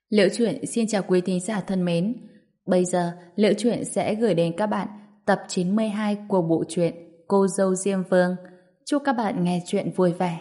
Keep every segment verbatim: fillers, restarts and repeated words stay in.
Liễu Chuyện xin chào quý thính giả thân mến. Bây giờ, Liễu Chuyện sẽ gửi đến các bạn tập chín mươi hai của bộ truyện Cô dâu Diêm Vương. Chúc các bạn nghe chuyện vui vẻ.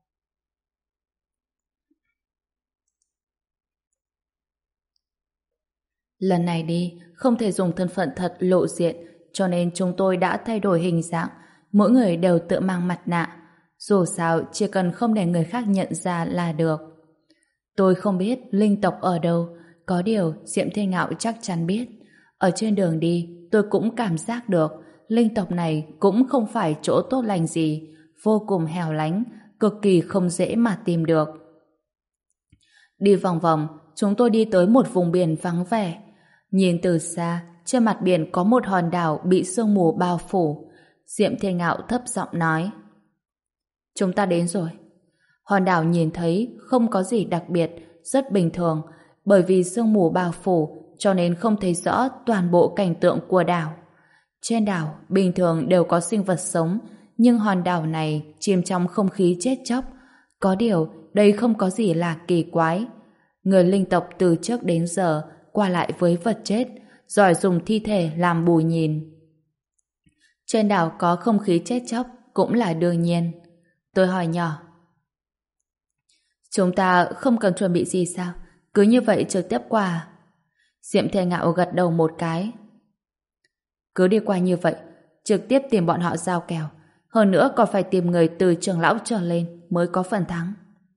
Lần này đi, không thể dùng thân phận thật lộ diện, cho nên chúng tôi đã thay đổi hình dạng. Mỗi người đều tự mang mặt nạ. Dù sao, chỉ cần không để người khác nhận ra là được. Tôi không biết linh tộc ở đâu, có điều Diệm Thiên Ngạo chắc chắn biết. Ở trên đường đi, tôi cũng cảm giác được linh tộc này cũng không phải chỗ tốt lành gì, vô cùng hẻo lánh, cực kỳ không dễ mà tìm được. Đi vòng vòng, chúng tôi đi tới một vùng biển vắng vẻ. Nhìn từ xa, trên mặt biển có một hòn đảo bị sương mù bao phủ. Diệm Thiên Ngạo thấp giọng nói: "Chúng ta đến rồi." Hòn đảo nhìn thấy không có gì đặc biệt, rất bình thường, bởi vì sương mù bao phủ cho nên không thấy rõ toàn bộ cảnh tượng của đảo. Trên đảo bình thường đều có sinh vật sống, nhưng hòn đảo này chìm trong không khí chết chóc. Có điều đây không có gì là kỳ quái. Người linh tộc từ trước đến giờ qua lại với vật chết, giỏi dùng thi thể làm bù nhìn. Trên đảo có không khí chết chóc cũng là đương nhiên. Tôi hỏi nhỏ: "Chúng ta không cần chuẩn bị gì sao? Cứ như vậy trực tiếp qua." Diệm Thiên Ngạo gật đầu một cái. "Cứ đi qua như vậy, trực tiếp tìm bọn họ giao kèo. Hơn nữa còn phải tìm người từ trưởng lão trở lên mới có phần thắng."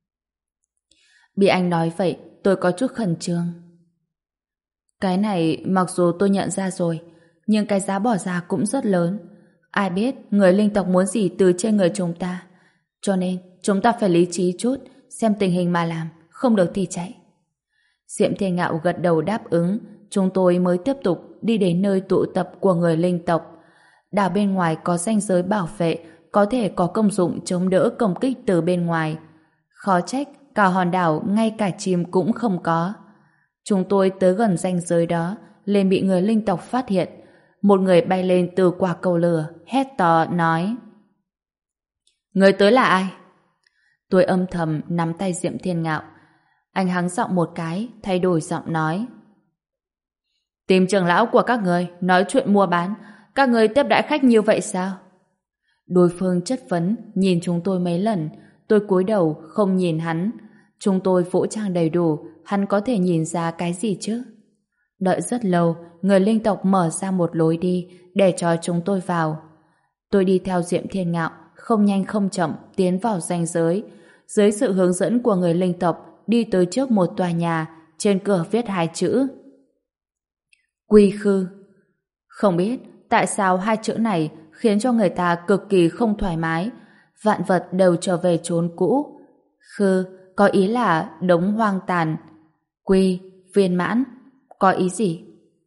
Bị anh nói vậy, tôi có chút khẩn trương. Cái này mặc dù tôi nhận ra rồi, nhưng cái giá bỏ ra cũng rất lớn. Ai biết người linh tộc muốn gì từ trên người chúng ta. Cho nên chúng ta phải lý trí chút, xem tình hình mà làm, không được thì chạy. Diệm Thiên Ngạo gật đầu đáp ứng. Chúng tôi mới tiếp tục đi đến nơi tụ tập của người linh tộc. Đảo bên ngoài có ranh giới bảo vệ, có thể có công dụng chống đỡ công kích từ bên ngoài. Khó trách cả hòn đảo ngay cả chim cũng không có. Chúng tôi tới gần ranh giới đó, liền bị người linh tộc phát hiện. Một người bay lên từ quả cầu lửa, hét to nói: "Người tới là ai?" Tôi âm thầm nắm tay Diệm Thiên Ngạo. Anh hắng giọng một cái, thay đổi giọng nói: "Tìm trưởng lão của các người, nói chuyện mua bán. Các người tiếp đãi khách như vậy sao?" Đối phương chất vấn, nhìn chúng tôi mấy lần. Tôi cúi đầu, không nhìn hắn. Chúng tôi vũ trang đầy đủ, hắn có thể nhìn ra cái gì chứ? Đợi rất lâu, người linh tộc mở ra một lối đi để cho chúng tôi vào. Tôi đi theo Diệm Thiên Ngạo, không nhanh không chậm tiến vào ranh giới. Dưới sự hướng dẫn của người linh tộc, đi tới trước một tòa nhà, trên cửa viết hai chữ Quy Khư. Không biết tại sao hai chữ này khiến cho người ta cực kỳ không thoải mái. Vạn vật đều trở về chốn cũ. Khư có ý là đống hoang tàn. Quy, viên mãn, có ý gì?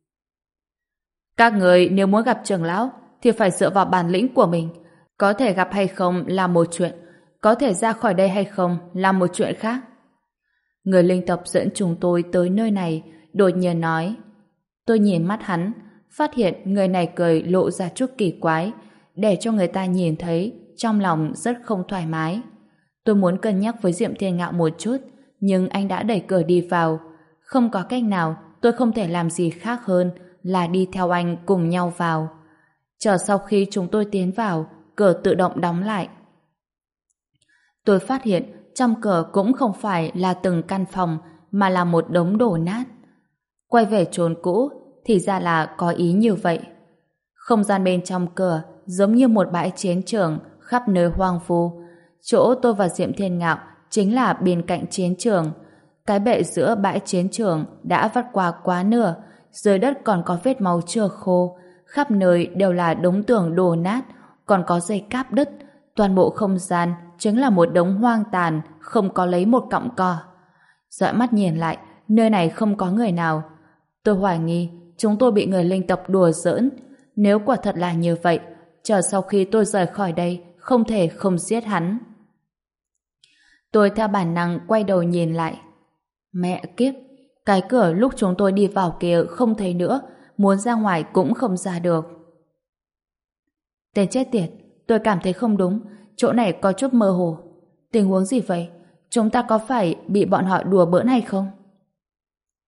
"Các người nếu muốn gặp trưởng lão thì phải dựa vào bản lĩnh của mình. Có thể gặp hay không là một chuyện, có thể ra khỏi đây hay không là một chuyện khác." Người linh tộc dẫn chúng tôi tới nơi này, đột nhiên nói. Tôi nhìn mắt hắn, phát hiện người này cười lộ ra chút kỳ quái, để cho người ta nhìn thấy, trong lòng rất không thoải mái. Tôi muốn cân nhắc với Diệm Thiên Ngạo một chút, nhưng anh đã đẩy cửa đi vào. Không có cách nào, tôi không thể làm gì khác hơn là đi theo anh cùng nhau vào. Chờ sau khi chúng tôi tiến vào, cửa tự động đóng lại. Tôi phát hiện trong cửa cũng không phải là từng căn phòng, mà là một đống đổ nát. Quay về chốn cũ, thì ra là có ý như vậy. Không gian bên trong cửa giống như một bãi chiến trường, khắp nơi hoang vu. Chỗ tôi và Diệm Thiên Ngạo chính là bên cạnh chiến trường. Cái bệ giữa bãi chiến trường đã vắt qua quá nửa, dưới đất còn có vết máu chưa khô, khắp nơi đều là đống tường đổ nát, còn có dây cáp đứt. Toàn bộ không gian chính là một đống hoang tàn, không có lấy một cọng cỏ. Dõi mắt nhìn lại, nơi này không có người nào. Tôi hoài nghi chúng tôi bị người linh tộc đùa giỡn. Nếu quả thật là như vậy, chờ sau khi tôi rời khỏi đây, không thể không giết hắn. Tôi theo bản năng quay đầu nhìn lại. Mẹ kiếp, cái cửa lúc chúng tôi đi vào kia không thấy nữa, muốn ra ngoài cũng không ra được. Tên chết tiệt, tôi cảm thấy không đúng, chỗ này có chút mơ hồ. Tình huống gì vậy? Chúng ta có phải bị bọn họ đùa bỡn hay không?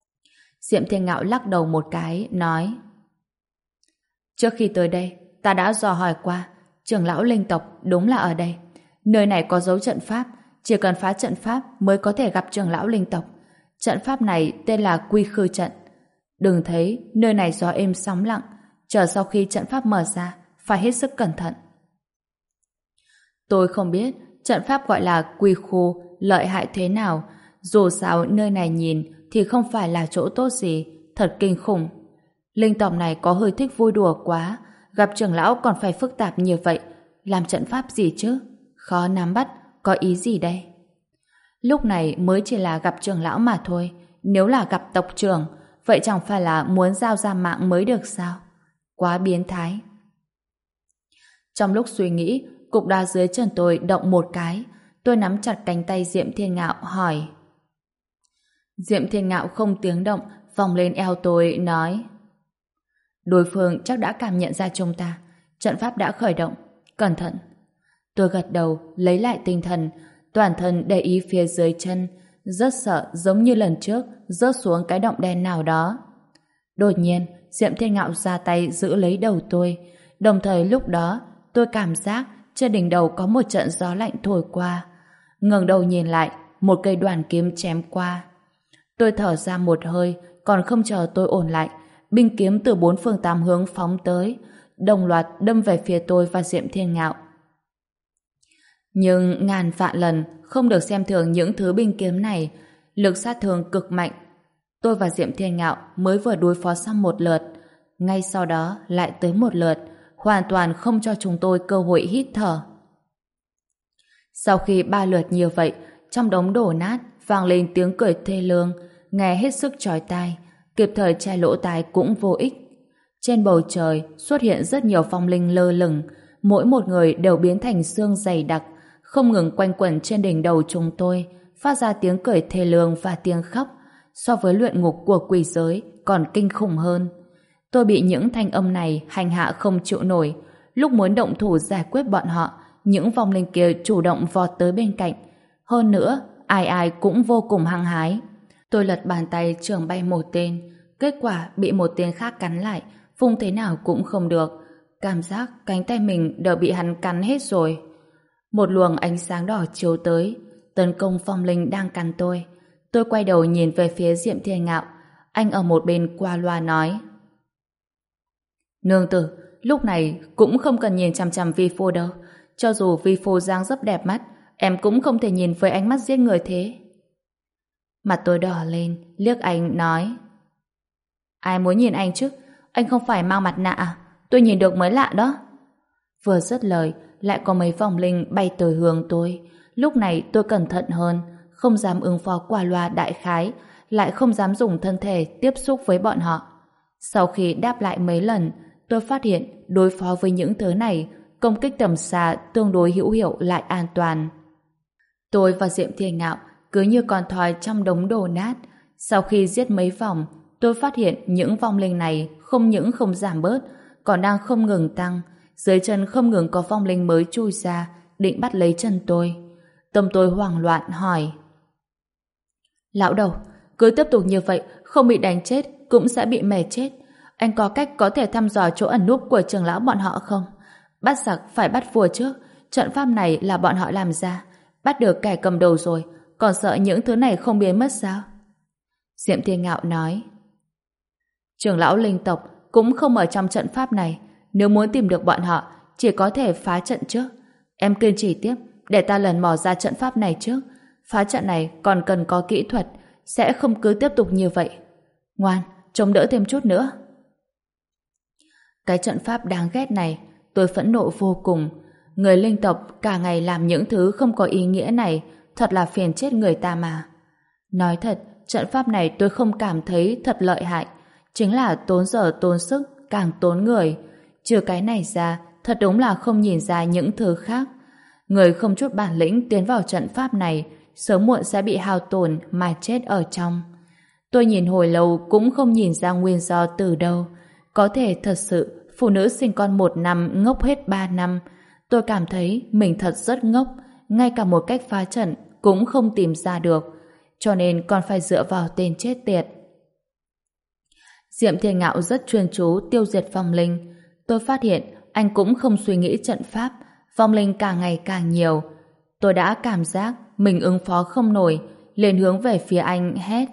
Diệm Thiên Ngạo lắc đầu một cái, nói: Trước khi tới đây, ta đã dò hỏi qua, trưởng lão linh tộc đúng là ở đây. Nơi này có dấu trận pháp, chỉ cần phá trận pháp mới có thể gặp trưởng lão linh tộc. Trận pháp này tên là Quy Khư trận. Đừng thấy nơi này gió êm sóng lặng, chờ sau khi trận pháp mở ra, phải hết sức cẩn thận. Tôi không biết trận pháp gọi là Quy Khu lợi hại thế nào, dù sao nơi này nhìn thì không phải là chỗ tốt gì, thật kinh khủng. Linh tộc này có hơi thích vui đùa quá, gặp trưởng lão còn phải phức tạp như vậy, làm trận pháp gì chứ? Khó nắm bắt, có ý gì đây? Lúc này mới chỉ là gặp trưởng lão mà thôi, nếu là gặp tộc trưởng, vậy chẳng phải là muốn giao ra mạng mới được sao? Quá biến thái. Trong lúc suy nghĩ, cục đá dưới chân tôi động một cái, tôi nắm chặt cánh tay Diệm Thiên Ngạo hỏi. Diệm Thiên Ngạo không tiếng động, vòng lên eo tôi nói: Đối phương chắc đã cảm nhận ra chúng ta, trận pháp đã khởi động, cẩn thận. Tôi gật đầu, lấy lại tinh thần, toàn thân để ý phía dưới chân, rất sợ giống như lần trước rớt xuống cái động đen nào đó. Đột nhiên, Diệm Thiên Ngạo ra tay giữ lấy đầu tôi, đồng thời lúc đó tôi cảm giác trên đỉnh đầu có một trận gió lạnh thổi qua. Ngẩng đầu nhìn lại, một cây đoàn kiếm chém qua. Tôi thở ra một hơi, còn không chờ tôi ổn lại, binh kiếm từ bốn phương tám hướng phóng tới, đồng loạt đâm về phía tôi và Diệm Thiên Ngạo. Nhưng ngàn vạn lần không được xem thường những thứ binh kiếm này, lực sát thương cực mạnh. Tôi và Diệm Thiên Ngạo mới vừa đối phó xong một lượt, ngay sau đó lại tới một lượt, hoàn toàn không cho chúng tôi cơ hội hít thở. Sau khi ba lượt như vậy, trong đống đổ nát vang lên tiếng cười thê lương, nghe hết sức chói tai, kịp thời che lỗ tai cũng vô ích. Trên bầu trời xuất hiện rất nhiều phong linh lơ lửng, mỗi một người đều biến thành xương dày đặc, không ngừng quanh quẩn trên đỉnh đầu chúng tôi, phát ra tiếng cười thê lương và tiếng khóc, so với luyện ngục của quỷ giới còn kinh khủng hơn. Tôi bị những thanh âm này hành hạ không chịu nổi, lúc muốn động thủ giải quyết bọn họ, những vong linh kia chủ động vọt tới bên cạnh. Hơn nữa, ai ai cũng vô cùng hăng hái. Tôi lật bàn tay chưởng bay một tên, kết quả bị một tên khác cắn lại, vung thế nào cũng không được. Cảm giác cánh tay mình đều bị hắn cắn hết rồi. Một luồng ánh sáng đỏ chiếu tới, tấn công phong linh đang cắn tôi. Tôi quay đầu nhìn về phía Diệm Thiên Ngạo, anh ở một bên qua loa nói: Nương tử, lúc này cũng không cần nhìn chằm chằm vi phu đâu. Cho dù vi phu dáng dấp đẹp mắt, em cũng không thể nhìn với ánh mắt giết người thế. Mặt tôi đỏ lên, liếc anh nói: Ai muốn nhìn anh chứ? Anh không phải mang mặt nạ à? Tôi nhìn được mới lạ đó. Vừa dứt lời, lại có mấy vòng linh bay tới hướng tôi. Lúc này tôi cẩn thận hơn, không dám ứng phó qua loa đại khái, lại không dám dùng thân thể tiếp xúc với bọn họ. Sau khi đáp lại mấy lần, tôi phát hiện đối phó với những thứ này, công kích tầm xa tương đối hữu hiệu lại an toàn. Tôi và Diệm Thiên Ngạo cứ như con thoi trong đống đổ nát. Sau khi giết mấy vòng, tôi phát hiện những vong linh này không những không giảm bớt, còn đang không ngừng tăng. Dưới chân không ngừng có vong linh mới chui ra, định bắt lấy chân tôi. Tâm tôi hoảng loạn hỏi: Lão đầu, cứ tiếp tục như vậy, không bị đánh chết cũng sẽ bị mệt chết. Anh có cách có thể thăm dò chỗ ẩn núp của trưởng lão bọn họ không? Bắt giặc phải bắt vua trước, trận pháp này là bọn họ làm ra, bắt được kẻ cầm đầu rồi, còn sợ những thứ này không biến mất sao? Diệm Thiên Ngạo nói: Trưởng lão linh tộc cũng không ở trong trận pháp này, nếu muốn tìm được bọn họ chỉ có thể phá trận trước. Em kiên trì tiếp, để ta lần mò ra trận pháp này trước. Phá trận này còn cần có kỹ thuật, sẽ không cứ tiếp tục như vậy. Ngoan, chống đỡ thêm chút nữa. Cái trận pháp đáng ghét này, tôi phẫn nộ vô cùng. Người linh tộc cả ngày làm những thứ không có ý nghĩa này, thật là phiền chết người ta mà. Nói thật, trận pháp này tôi không cảm thấy thật lợi hại, chính là tốn giờ tốn sức, càng tốn người. Trừ cái này ra, thật đúng là không nhìn ra những thứ khác. Người không chút bản lĩnh tiến vào trận pháp này, sớm muộn sẽ bị hao tổn mà chết ở trong. Tôi nhìn hồi lâu cũng không nhìn ra nguyên do từ đâu. Có thể thật sự phụ nữ sinh con một năm ngốc hết ba năm. Tôi cảm thấy mình thật rất ngốc, ngay cả một cách phá trận cũng không tìm ra được, cho nên còn phải dựa vào tên chết tiệt. Diệm Thiên Ngạo rất chuyên chú tiêu diệt vong linh. Tôi phát hiện anh cũng không suy nghĩ trận pháp, vong linh càng ngày càng nhiều. Tôi đã cảm giác mình ứng phó không nổi, liền hướng về phía anh hét.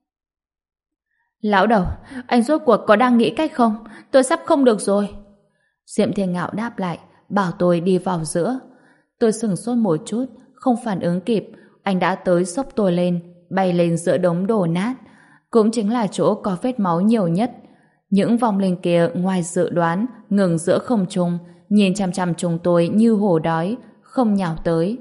Lão đầu, anh rốt cuộc có đang nghĩ cách không? Tôi sắp không được rồi. Diệm Thiên Ngạo đáp lại, bảo tôi đi vào giữa. Tôi sửng sốt một chút, không phản ứng kịp, anh đã tới xốc tôi lên, bay lên giữa đống đổ nát. Cũng chính là chỗ có vết máu nhiều nhất. Những vong linh kia ngoài dự đoán, ngừng giữa không trung, nhìn chằm chằm chúng tôi như hổ đói, không nhào tới.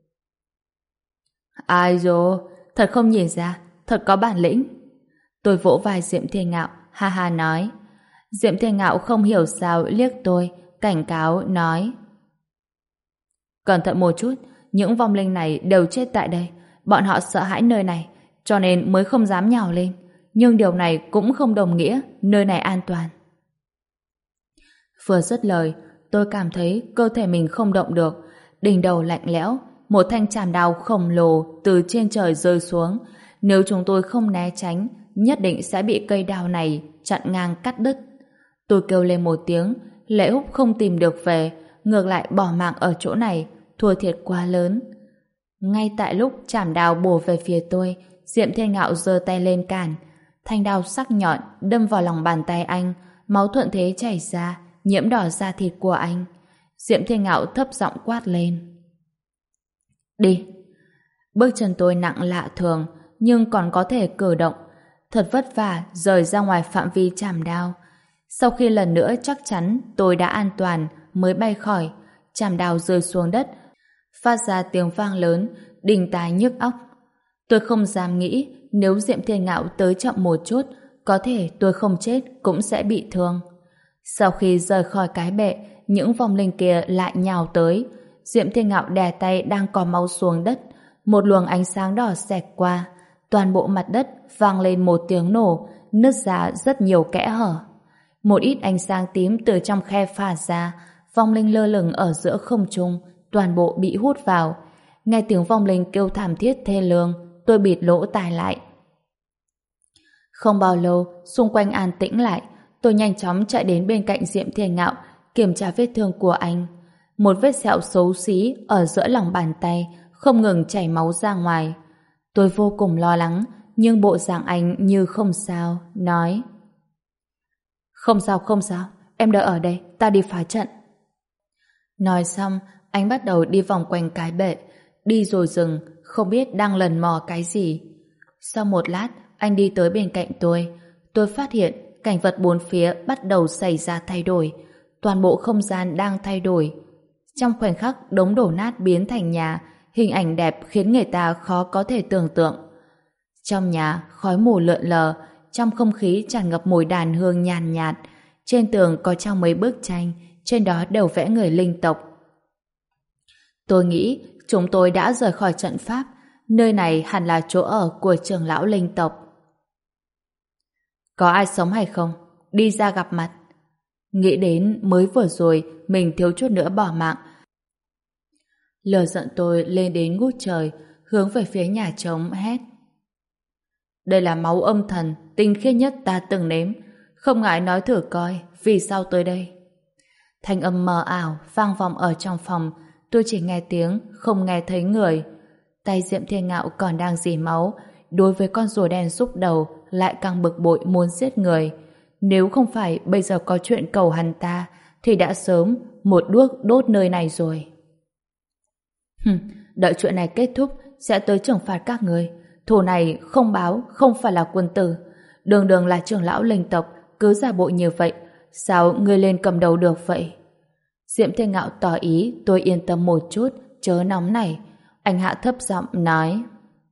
Ai dồ, thật không nhìn ra, thật có bản lĩnh. Tôi vỗ vai Diệm Thiên Ngạo, ha ha nói. Diệm Thiên Ngạo không hiểu sao liếc tôi, cảnh cáo, nói. Cẩn thận một chút, những vong linh này đều chết tại đây. Bọn họ sợ hãi nơi này, cho nên mới không dám nhào lên. Nhưng điều này cũng không đồng nghĩa nơi này an toàn. Vừa dứt lời, tôi cảm thấy cơ thể mình không động được, đỉnh đầu lạnh lẽo, một thanh trảm đao khổng lồ từ trên trời rơi xuống. Nếu chúng tôi không né tránh, nhất định sẽ bị cây đao này chặn ngang cắt đứt. Tôi kêu lên một tiếng, Lệ Húc không tìm được về, ngược lại bỏ mạng ở chỗ này, thua thiệt quá lớn. Ngay tại lúc trảm đao bổ về phía tôi, Diệm Thiên Ngạo giơ tay lên cản. Thanh đao sắc nhọn đâm vào lòng bàn tay anh, máu thuận thế chảy ra, nhiễm đỏ da thịt của anh. Diệm Thiên Ngạo thấp giọng quát lên. Đi! Bước chân tôi nặng lạ thường, nhưng còn có thể cử động. Thật vất vả rời ra ngoài phạm vi trảm đao. Sau khi lần nữa chắc chắn tôi đã an toàn mới bay khỏi, trảm đao rơi xuống đất, phát ra tiếng vang lớn, đinh tai nhức óc. Tôi không dám nghĩ nếu Diệm Thiên Ngạo tới chậm một chút, có thể tôi không chết cũng sẽ bị thương. Sau khi rời khỏi cái bệ, những vong linh kia lại nhào tới. Diệm Thiên Ngạo đè tay đang có máu xuống đất, một luồng ánh sáng đỏ xẹt qua, toàn bộ mặt đất vang lên một tiếng nổ, nứt ra rất nhiều kẽ hở. Một ít ánh sáng tím từ trong khe phả ra, vong linh lơ lửng ở giữa không trung, toàn bộ bị hút vào. Nghe tiếng vong linh kêu thảm thiết thê lương, tôi bịt lỗ tai lại. Không bao lâu, xung quanh an tĩnh lại, tôi nhanh chóng chạy đến bên cạnh Diệm Thiên Ngạo, kiểm tra vết thương của anh. Một vết sẹo xấu xí ở giữa lòng bàn tay, không ngừng chảy máu ra ngoài. Tôi vô cùng lo lắng, nhưng bộ dạng anh như không sao, nói. Không sao, không sao, em đợi ở đây, ta đi phá trận. Nói xong, anh bắt đầu đi vòng quanh cái bệ, đi rồi dừng, không biết đang lần mò cái gì. Sau một lát, anh đi tới bên cạnh tôi. Tôi phát hiện cảnh vật bốn phía bắt đầu xảy ra thay đổi. Toàn bộ không gian đang thay đổi. Trong khoảnh khắc đống đổ nát biến thành nhà, hình ảnh đẹp khiến người ta khó có thể tưởng tượng. Trong nhà, khói mù lượn lờ, trong không khí tràn ngập mùi đàn hương nhàn nhạt. Trên tường có treo mấy bức tranh, trên đó đều vẽ người linh tộc. Tôi nghĩ chúng tôi đã rời khỏi trận pháp, nơi này hẳn là chỗ ở của trưởng lão linh tộc. Có ai sống hay không? Đi ra gặp mặt. Nghĩ đến mới vừa rồi mình thiếu chút nữa bỏ mạng. Lửa giận tôi lên đến ngút trời, hướng về phía nhà trống hét. Đây là máu âm thần, tinh khiết nhất ta từng nếm. Không ngại nói thử coi, vì sao tới đây? Thanh âm mờ ảo vang vọng ở trong phòng. Tôi chỉ nghe tiếng, không nghe thấy người. Tay Diệm Thiên Ngạo còn đang rỉ máu, đối với con rùa đen xúc đầu lại càng bực bội muốn giết người. Nếu không phải bây giờ có chuyện cầu hắn ta, thì đã sớm một đuốc đốt nơi này rồi. Hừm, đợi chuyện này kết thúc sẽ tới trừng phạt các người. Thù này không báo không phải là quân tử. Đường đường là trưởng lão linh tộc, cứ giả bộ như vậy, sao ngươi lên cầm đầu được vậy? Diệm Thiên Ngạo tỏ ý tôi yên tâm một chút, chớ nóng này. Anh hạ thấp giọng nói.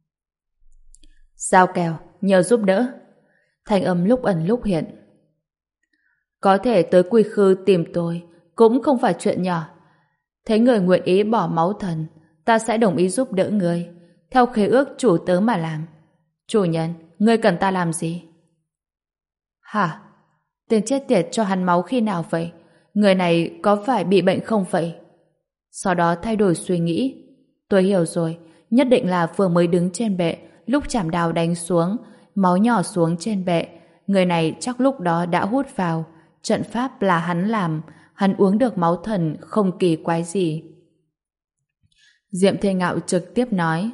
Giao kèo, nhờ giúp đỡ. Thanh âm lúc ẩn lúc hiện. Có thể tới Quy Khư tìm tôi, cũng không phải chuyện nhỏ. Thấy người nguyện ý bỏ máu thần, ta sẽ đồng ý giúp đỡ người, theo khế ước chủ tớ mà làm. Chủ nhân, ngươi cần ta làm gì? Hả? Tên chết tiệt cho hắn máu khi nào vậy? Người này có phải bị bệnh không vậy? Sau đó thay đổi suy nghĩ. Tôi hiểu rồi, nhất định là vừa mới đứng trên bệ, lúc chảm đao đánh xuống, máu nhỏ xuống trên bệ, người này chắc lúc đó đã hút vào. Trận pháp là hắn làm, hắn uống được máu thần không kỳ quái gì. Diệm Thê Ngạo trực tiếp nói: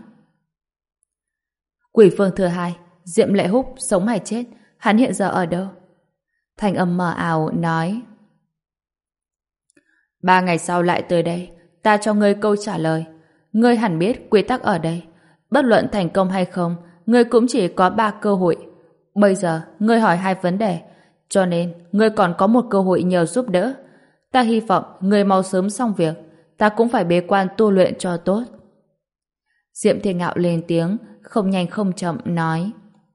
Quỷ vương thứ hai, Diệm Lệ Húc sống hay chết, hắn hiện giờ ở đâu? Thanh âm mờ ảo nói: Ba ngày sau lại tới đây, ta cho ngươi câu trả lời. Ngươi hẳn biết quy tắc ở đây. Bất luận thành công hay không, ngươi cũng chỉ có ba cơ hội. Bây giờ, ngươi hỏi hai vấn đề, cho nên ngươi còn có một cơ hội nhờ giúp đỡ. Ta hy vọng ngươi mau sớm xong việc, ta cũng phải bế quan tu luyện cho tốt. Diệm Thiên Ngạo lên tiếng, không nhanh không chậm nói: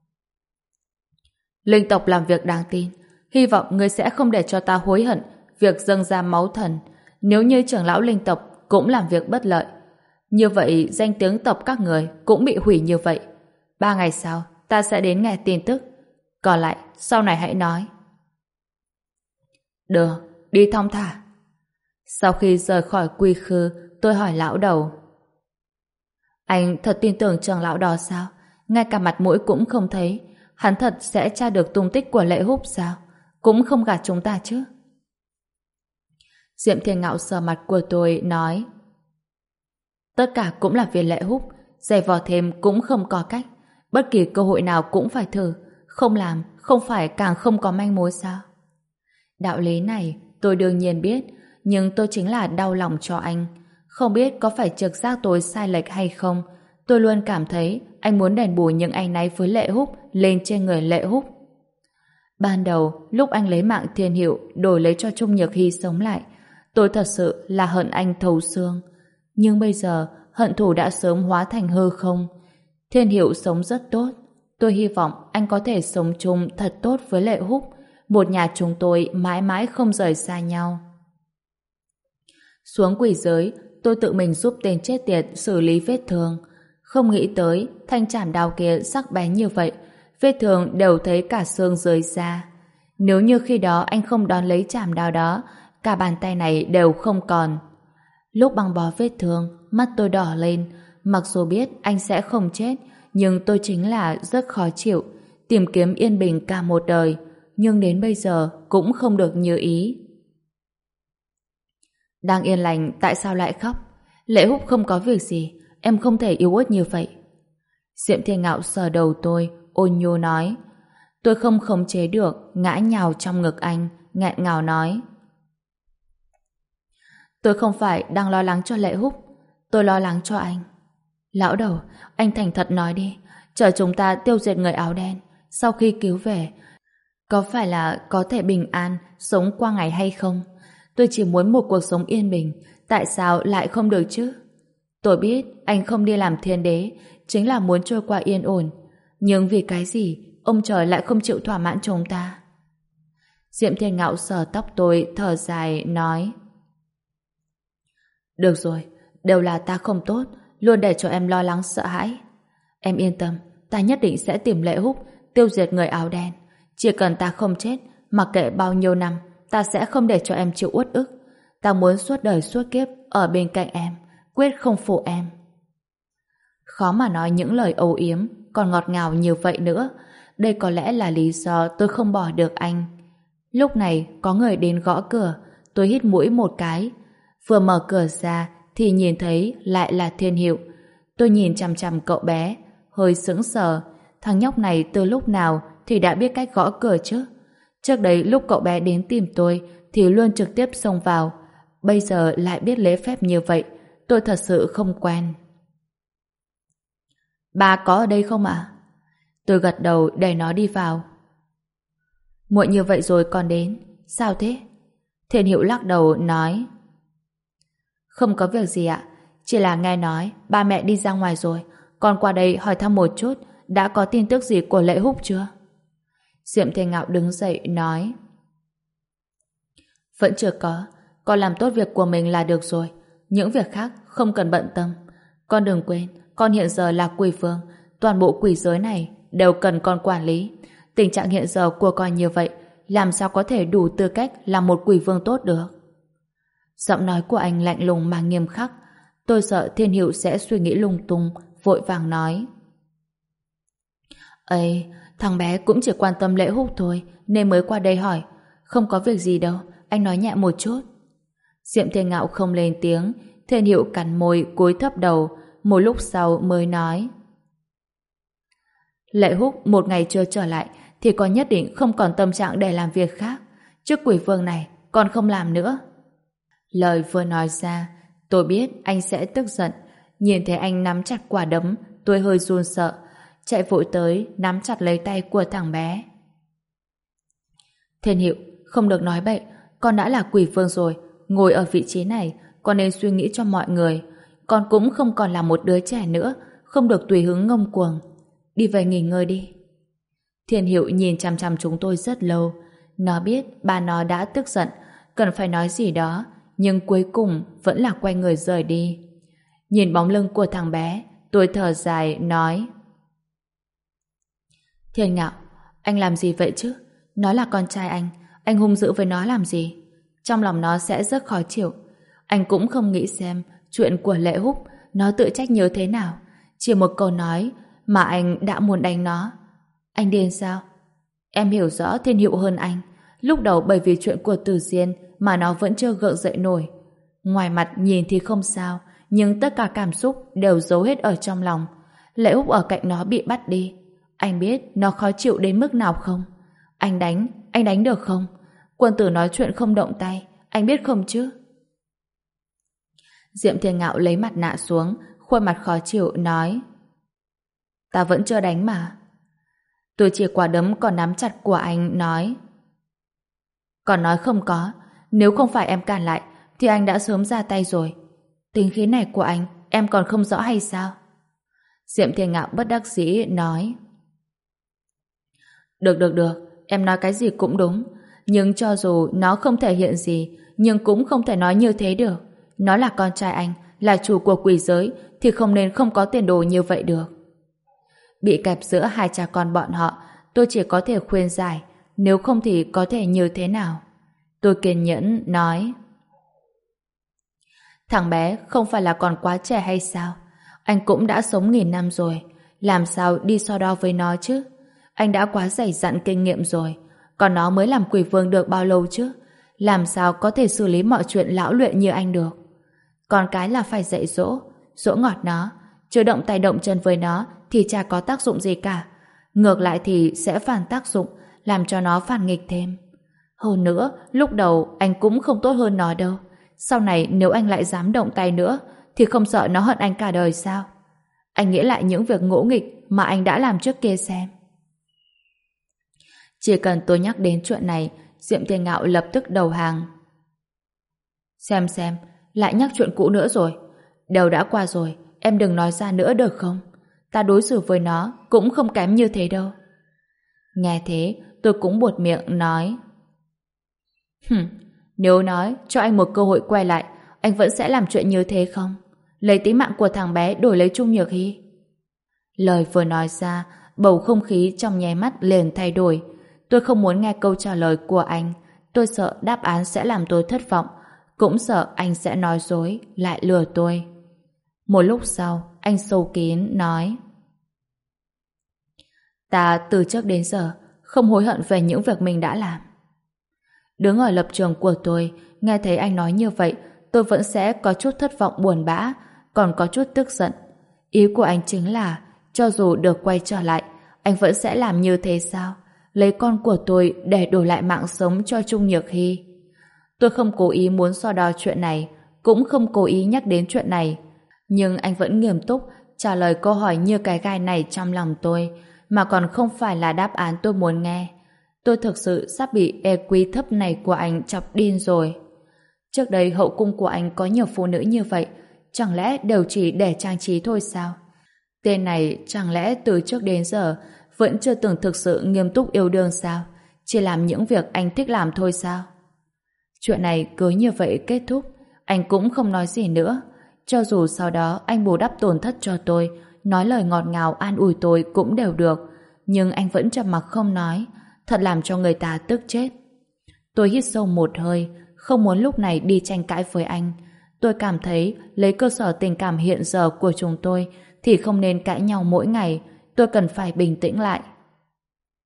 Linh tộc làm việc đáng tin, hy vọng ngươi sẽ không để cho ta hối hận việc dâng ra máu thần. Nếu như trưởng lão linh tộc cũng làm việc bất lợi, như vậy danh tiếng tộc các người cũng bị hủy như vậy. Ba ngày sau, ta sẽ đến nghe tin tức. Còn lại, sau này hãy nói. Được, đi thong thả. Sau khi rời khỏi quy khư, tôi hỏi lão đầu: Anh thật tin tưởng trưởng lão đó sao? Ngay cả mặt mũi cũng không thấy. Hắn thật sẽ tra được tung tích của Lệ Húc sao? Cũng không gạt chúng ta chứ? Diệm Thiên Ngạo sờ mặt của tôi nói: Tất cả cũng là vì Lệ Húc, giày vò thêm cũng không có cách. Bất kỳ cơ hội nào cũng phải thử, không làm không phải càng không có manh mối sao? Đạo lý này tôi đương nhiên biết, nhưng tôi chính là đau lòng cho anh. Không biết có phải trực giác tôi sai lệch hay không, tôi luôn cảm thấy anh muốn đền bù những áy náy với Lệ Húc lên trên người Lệ Húc. Ban đầu, lúc anh lấy mạng Thiên Hiệu đổi lấy cho Trung Nhược Hy sống lại, tôi thật sự là hận anh thấu xương. Nhưng bây giờ, hận thù đã sớm hóa thành hư không. Thiên Hiệu sống rất tốt. Tôi hy vọng anh có thể sống chung thật tốt với Lệ Húc. Một nhà chúng tôi mãi mãi không rời xa nhau. Xuống quỷ giới, tôi tự mình giúp tên chết tiệt xử lý vết thương. Không nghĩ tới thanh chảm đao kia sắc bén như vậy, vết thương đều thấy cả xương dưới da. Nếu như khi đó anh không đón lấy chảm đao đó, cả bàn tay này đều không còn. Lúc băng bó vết thương, mắt tôi đỏ lên. Mặc dù biết anh sẽ không chết, nhưng tôi chính là rất khó chịu, tìm kiếm yên bình cả một đời, nhưng đến bây giờ cũng không được như ý. Đang yên lành, tại sao lại khóc? Lệ Húc không có việc gì, em không thể yếu ớt như vậy. Diệm Thiên Ngạo sờ đầu tôi, ôn nhu nói. Tôi không khống chế được, ngã nhào trong ngực anh, nghẹn ngào nói: Tôi không phải đang lo lắng cho Lệ Húc, tôi lo lắng cho anh. Lão đầu, anh thành thật nói đi, chờ chúng ta tiêu diệt người áo đen, sau khi cứu về, có phải là có thể bình an sống qua ngày hay không? Tôi chỉ muốn một cuộc sống yên bình, tại sao lại không được chứ? Tôi biết anh không đi làm thiên đế, chính là muốn trôi qua yên ổn. Nhưng vì cái gì ông trời lại không chịu thỏa mãn chúng ta? Diệm Thiên Ngạo sờ tóc tôi, thở dài, nói: Được rồi, đều là ta không tốt, luôn để cho em lo lắng sợ hãi. Em yên tâm, ta nhất định sẽ tìm Lệ Húc, tiêu diệt người áo đen. Chỉ cần ta không chết, mặc kệ bao nhiêu năm, ta sẽ không để cho em chịu uất ức. Ta muốn suốt đời suốt kiếp ở bên cạnh em, quyết không phụ em. Khó mà nói những lời âu yếm còn ngọt ngào như vậy nữa. Đây có lẽ là lý do tôi không bỏ được anh. Lúc này có người đến gõ cửa, tôi hít mũi một cái. Vừa mở cửa ra thì nhìn thấy lại là Thiên Hiệu. Tôi nhìn chằm chằm cậu bé, hơi sững sờ. Thằng nhóc này từ lúc nào thì đã biết cách gõ cửa chứ? Trước đấy lúc cậu bé đến tìm tôi thì luôn trực tiếp xông vào. Bây giờ lại biết lễ phép như vậy, tôi thật sự không quen. Bà có ở đây không ạ? Tôi gật đầu để nó đi vào. Muộn như vậy rồi còn đến, sao thế? Thiên Hiệu lắc đầu nói: Không có việc gì ạ, chỉ là nghe nói ba mẹ đi ra ngoài rồi, con qua đây hỏi thăm một chút, đã có tin tức gì của Lệ Húc chưa? Diệm Thiên Ngạo đứng dậy nói: Vẫn chưa có, con làm tốt việc của mình là được rồi, những việc khác không cần bận tâm. Con đừng quên, con hiện giờ là quỷ vương, toàn bộ quỷ giới này đều cần con quản lý. Tình trạng hiện giờ của con như vậy, làm sao có thể đủ tư cách làm một quỷ vương tốt được? Giọng nói của anh lạnh lùng mà nghiêm khắc. Tôi sợ Thiên Hiệu sẽ suy nghĩ lung tung, vội vàng nói: Ây, Thằng bé cũng chỉ quan tâm Lễ Húc thôi, nên mới qua đây hỏi. Không có việc gì đâu, anh nói nhẹ một chút. Diệm Thiên Ngạo không lên tiếng, Thiên Hiệu cắn môi cúi thấp đầu, một lúc sau mới nói. Lệ Húc một ngày chưa trở lại thì có nhất định không còn tâm trạng để làm việc khác. Trước quỷ vương này còn không làm nữa. Lời vừa nói ra, tôi biết anh sẽ tức giận. Nhìn thấy anh nắm chặt quả đấm, tôi hơi run sợ, chạy vội tới nắm chặt lấy tay của thằng bé. Thiên Hiệu, không được nói bậy, con đã là quỷ vương rồi, ngồi ở vị trí này, con nên suy nghĩ cho mọi người. Con cũng không còn là một đứa trẻ nữa, không được tùy hứng ngông cuồng. Đi về nghỉ ngơi đi. Thiên Hiệu nhìn chằm chằm chúng tôi rất lâu. Nó biết ba nó đã tức giận, cần phải nói gì đó, nhưng cuối cùng vẫn là quay người rời đi. Nhìn bóng lưng của thằng bé, tôi thở dài nói: Thiên Ngạo, anh làm gì vậy chứ? Nó là con trai anh, anh hung dữ với nó làm gì? Trong lòng nó sẽ rất khó chịu. Anh cũng không nghĩ xem chuyện của Lệ Húc nó tự trách nhớ thế nào. Chỉ một câu nói mà anh đã muốn đánh nó. Anh điên sao? Em hiểu rõ Thiên Hiệu hơn anh. Lúc đầu bởi vì chuyện của Từ Diên mà nó vẫn chưa gượng dậy nổi. Ngoài mặt nhìn thì không sao, nhưng tất cả cảm xúc đều giấu hết ở trong lòng. Lệ Húc ở cạnh nó bị bắt đi. Anh biết nó khó chịu đến mức nào không? Anh đánh, anh đánh được không? Quân tử nói chuyện không động tay, anh biết không chứ? Diệm Thiên Ngạo lấy mặt nạ xuống, khuôn mặt khó chịu nói: Ta vẫn chưa đánh mà. Tôi chỉ quả đấm còn nắm chặt của anh nói: Còn nói không có, nếu không phải em cản lại thì anh đã sớm ra tay rồi. Tính khí này của anh em còn không rõ hay sao? Diệm Thiên Ngạo bất đắc dĩ nói: Được được được, em nói cái gì cũng đúng, nhưng cho dù nó không thể hiện gì, nhưng cũng không thể nói như thế được. Nó là con trai anh, là chủ của quỷ giới, thì không nên không có tiền đồ như vậy được. Bị kẹp giữa hai cha con bọn họ, tôi chỉ có thể khuyên giải, nếu không thì có thể như thế nào? Tôi kiên nhẫn nói: Thằng bé không phải là còn quá trẻ hay sao? Anh cũng đã sống nghìn năm rồi, làm sao đi so đo với nó chứ? Anh đã quá dày dặn kinh nghiệm rồi, còn nó mới làm quỷ vương được bao lâu chứ? Làm sao có thể xử lý mọi chuyện lão luyện như anh được? Còn cái là phải dạy dỗ, dỗ ngọt nó, chứ động tay động chân với nó thì chả có tác dụng gì cả. Ngược lại thì sẽ phản tác dụng, làm cho nó phản nghịch thêm. Hơn nữa, lúc đầu anh cũng không tốt hơn nó đâu. Sau này nếu anh lại dám động tay nữa, thì không sợ nó hận anh cả đời sao? Anh nghĩ lại những việc ngỗ nghịch mà anh đã làm trước kia xem. Chỉ cần tôi nhắc đến chuyện này, Diệm Thiên Ngạo lập tức đầu hàng. Xem xem, lại nhắc chuyện cũ nữa rồi. Đều đã qua rồi, em đừng nói ra nữa được không? Ta đối xử với nó cũng không kém như thế đâu. Nghe thế, tôi cũng buột miệng nói: Hừm, nếu nói cho anh một cơ hội quay lại, anh vẫn sẽ làm chuyện như thế không? Lấy tính mạng của thằng bé đổi lấy Trung Nhược Hy. Lời vừa nói ra, bầu không khí trong nháy mắt liền thay đổi. Tôi không muốn nghe câu trả lời của anh. Tôi sợ đáp án sẽ làm tôi thất vọng, cũng sợ anh sẽ nói dối, lại lừa tôi. Một lúc sau, anh sâu kín nói: Ta từ trước đến giờ không hối hận về những việc mình đã làm. Đứng ở lập trường của tôi, nghe thấy anh nói như vậy, tôi vẫn sẽ có chút thất vọng buồn bã, còn có chút tức giận. Ý của anh chính là, cho dù được quay trở lại, anh vẫn sẽ làm như thế sao? Lấy con của tôi để đổi lại mạng sống cho Trung Nhược Hy. Tôi không cố ý muốn so đo chuyện này, cũng không cố ý nhắc đến chuyện này. Nhưng anh vẫn nghiêm túc trả lời câu hỏi như cái gai này trong lòng tôi, mà còn không phải là đáp án tôi muốn nghe. Tôi thực sự sắp bị e quy thấp này của anh chọc điên rồi. Trước đây hậu cung của anh có nhiều phụ nữ như vậy, chẳng lẽ đều chỉ để trang trí thôi sao? Tên này chẳng lẽ từ trước đến giờ vẫn chưa từng thực sự nghiêm túc yêu đương sao? Chỉ làm những việc anh thích làm thôi sao? Chuyện này cứ như vậy kết thúc, anh cũng không nói gì nữa. Cho dù sau đó anh bù đắp tổn thất cho tôi, nói lời ngọt ngào an ủi tôi cũng đều được, nhưng anh vẫn trầm mặc không nói, thật làm cho người ta tức chết. Tôi hít sâu một hơi, không muốn lúc này đi tranh cãi với anh. Tôi cảm thấy lấy cơ sở tình cảm hiện giờ của chúng tôi thì không nên cãi nhau mỗi ngày, tôi cần phải bình tĩnh lại.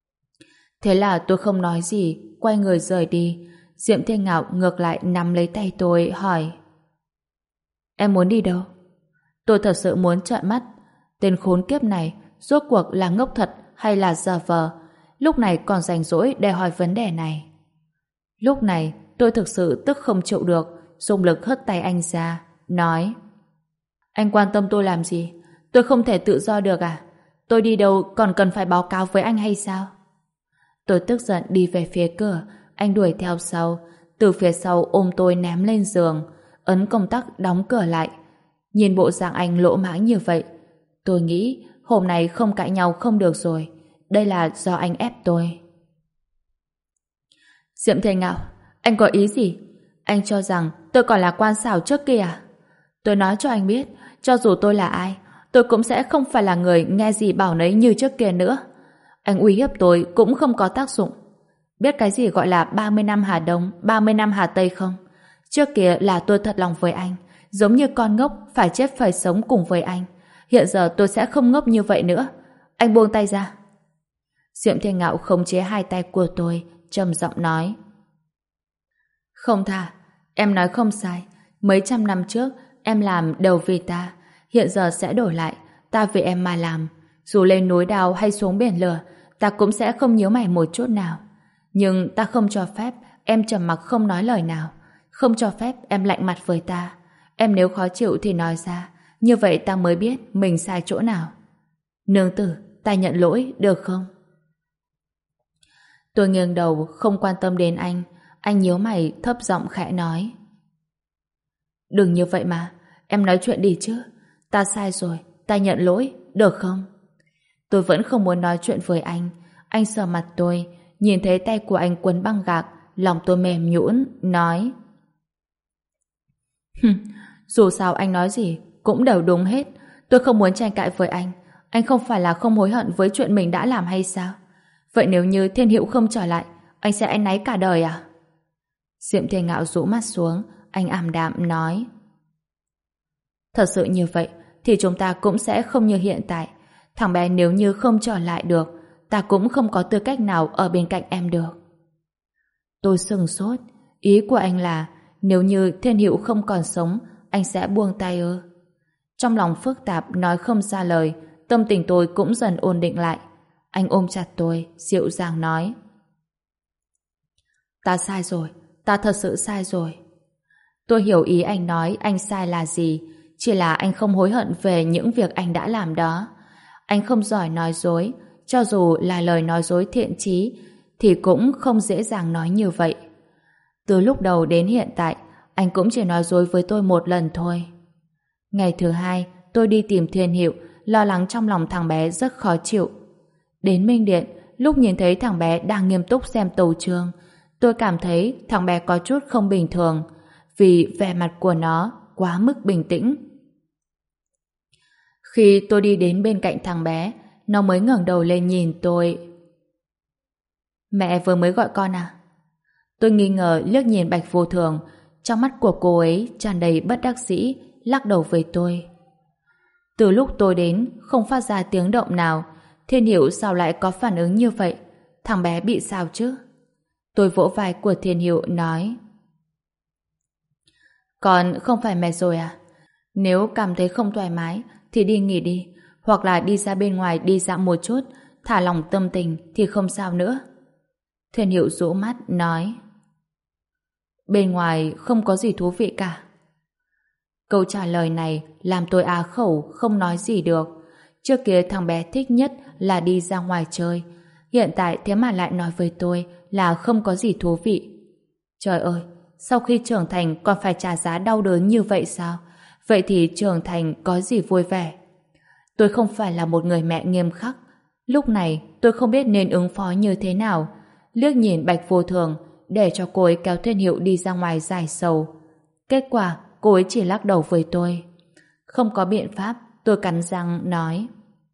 Thế là tôi không nói gì, quay người rời đi. Diệm Thiên Ngạo ngược lại nắm lấy tay tôi, hỏi: Em muốn đi đâu? Tôi thật sự muốn trợn mắt. Tên khốn kiếp này rốt cuộc là ngốc thật hay là giả vờ? Lúc này còn rảnh rỗi để hỏi vấn đề này. Lúc này tôi thực sự tức không chịu được, dùng lực hất tay anh ra, nói: Anh quan tâm tôi làm gì? Tôi không thể tự do được à? Tôi đi đâu còn cần phải báo cáo với anh hay sao? Tôi tức giận đi về phía cửa, anh đuổi theo sau, từ phía sau ôm tôi ném lên giường, ấn công tắc đóng cửa lại. Nhìn bộ dạng anh lỗ mãng như vậy, tôi nghĩ hôm nay không cãi nhau không được rồi. Đây là do anh ép tôi. Diệm Thiên Ngạo, anh có ý gì? Anh cho rằng tôi còn là quan xảo trước kia à? Tôi nói cho anh biết, cho dù tôi là ai, tôi cũng sẽ không phải là người nghe gì bảo nấy như trước kia nữa. Anh uy hiếp tôi cũng không có tác dụng. Biết cái gì gọi là ba mươi năm Hà Đông, ba mươi năm Hà Tây không? Trước kia là tôi thật lòng với anh, giống như con ngốc phải chết phải sống cùng với anh. Hiện giờ tôi sẽ không ngốc như vậy nữa. Anh buông tay ra. Diệm Thiên Ngạo khống chế hai tay của tôi, trầm giọng nói: Không tha, em nói không sai. Mấy trăm năm trước em làm đều vì ta, hiện giờ sẽ đổi lại, ta vì em mà làm. Dù lên núi đao hay xuống biển lửa, ta cũng sẽ không nhíu mày một chút nào. Nhưng ta không cho phép em trầm mặc không nói lời nào, không cho phép em lạnh mặt với ta. Em nếu khó chịu thì nói ra, như vậy ta mới biết mình sai chỗ nào. Nương tử, ta nhận lỗi, được không? Tôi nghiêng đầu không quan tâm đến anh. Anh nhíu mày thấp giọng khẽ nói: Đừng như vậy mà, em nói chuyện đi chứ. Ta sai rồi, ta nhận lỗi, được không? Tôi vẫn không muốn nói chuyện với anh. Anh sờ mặt tôi, nhìn thấy tay của anh quấn băng gạc, lòng tôi mềm nhũn, nói: Dù sao anh nói gì cũng đều đúng hết. Tôi không muốn tranh cãi với anh. Anh không phải là không hối hận với chuyện mình đã làm hay sao? Vậy nếu như Thiên Hữu không trở lại, anh sẽ áy náy cả đời à? Diệm Thiên Ngạo rũ mắt xuống, anh ảm đạm nói: Thật sự như vậy thì chúng ta cũng sẽ không như hiện tại. Thằng bé nếu như không trở lại được, ta cũng không có tư cách nào ở bên cạnh em được. Tôi sừng sốt. Ý của anh là nếu như Thiên Hữu không còn sống, anh sẽ buông tay ư? Trong lòng phức tạp nói không ra lời, tâm tình tôi cũng dần ổn định lại. Anh ôm chặt tôi, dịu dàng nói: Ta sai rồi, ta thật sự sai rồi. Tôi hiểu ý anh nói anh sai là gì, chỉ là anh không hối hận về những việc anh đã làm đó. Anh không giỏi nói dối, cho dù là lời nói dối thiện chí thì cũng không dễ dàng nói như vậy. Từ lúc đầu đến hiện tại, anh cũng chỉ nói dối với tôi một lần thôi. Ngày thứ hai, tôi đi tìm Thiên Hữu, lo lắng trong lòng thằng bé rất khó chịu. Đến Minh Điện, lúc nhìn thấy thằng bé đang nghiêm túc xem tấu chương, tôi cảm thấy thằng bé có chút không bình thường, vì vẻ mặt của nó quá mức bình tĩnh. Khi tôi đi đến bên cạnh thằng bé, nó mới ngẩng đầu lên nhìn tôi. Mẹ vừa mới gọi con à? Tôi nghi ngờ liếc nhìn Bạch Vô Thường, trong mắt của cô ấy tràn đầy bất đắc dĩ, lắc đầu với tôi. Từ lúc tôi đến, không phát ra tiếng động nào. Thiên Hữu sao lại có phản ứng như vậy? Thằng bé bị sao chứ? Tôi vỗ vai của Thiên Hữu nói: Con không phải mệt rồi à? Nếu cảm thấy không thoải mái thì đi nghỉ đi, hoặc là đi ra bên ngoài đi dạo một chút, thả lỏng tâm tình thì không sao nữa. Thiên Hữu rũ mắt nói: Bên ngoài không có gì thú vị cả. Câu trả lời này làm tôi á khẩu không nói gì được. Trước kia thằng bé thích nhất là đi ra ngoài chơi, hiện tại thế mà lại nói với tôi là không có gì thú vị. Trời ơi, sau khi trưởng thành còn phải trả giá đau đớn như vậy sao? Vậy thì trưởng thành có gì vui vẻ? Tôi không phải là một người mẹ nghiêm khắc. Lúc này tôi không biết nên ứng phó như thế nào. Liếc nhìn Bạch Vô Thường để cho cô ấy kéo Thiên Hữu đi ra ngoài giải sầu. Kết quả cô ấy chỉ lắc đầu với tôi. Không có biện pháp, tôi cắn răng nói: